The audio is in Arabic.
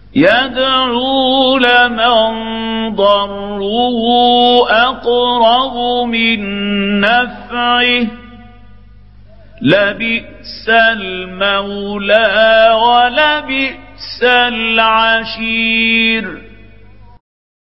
يدعو لمن ضره أقرب من نفعه لبئس المولى ولبئس العشير.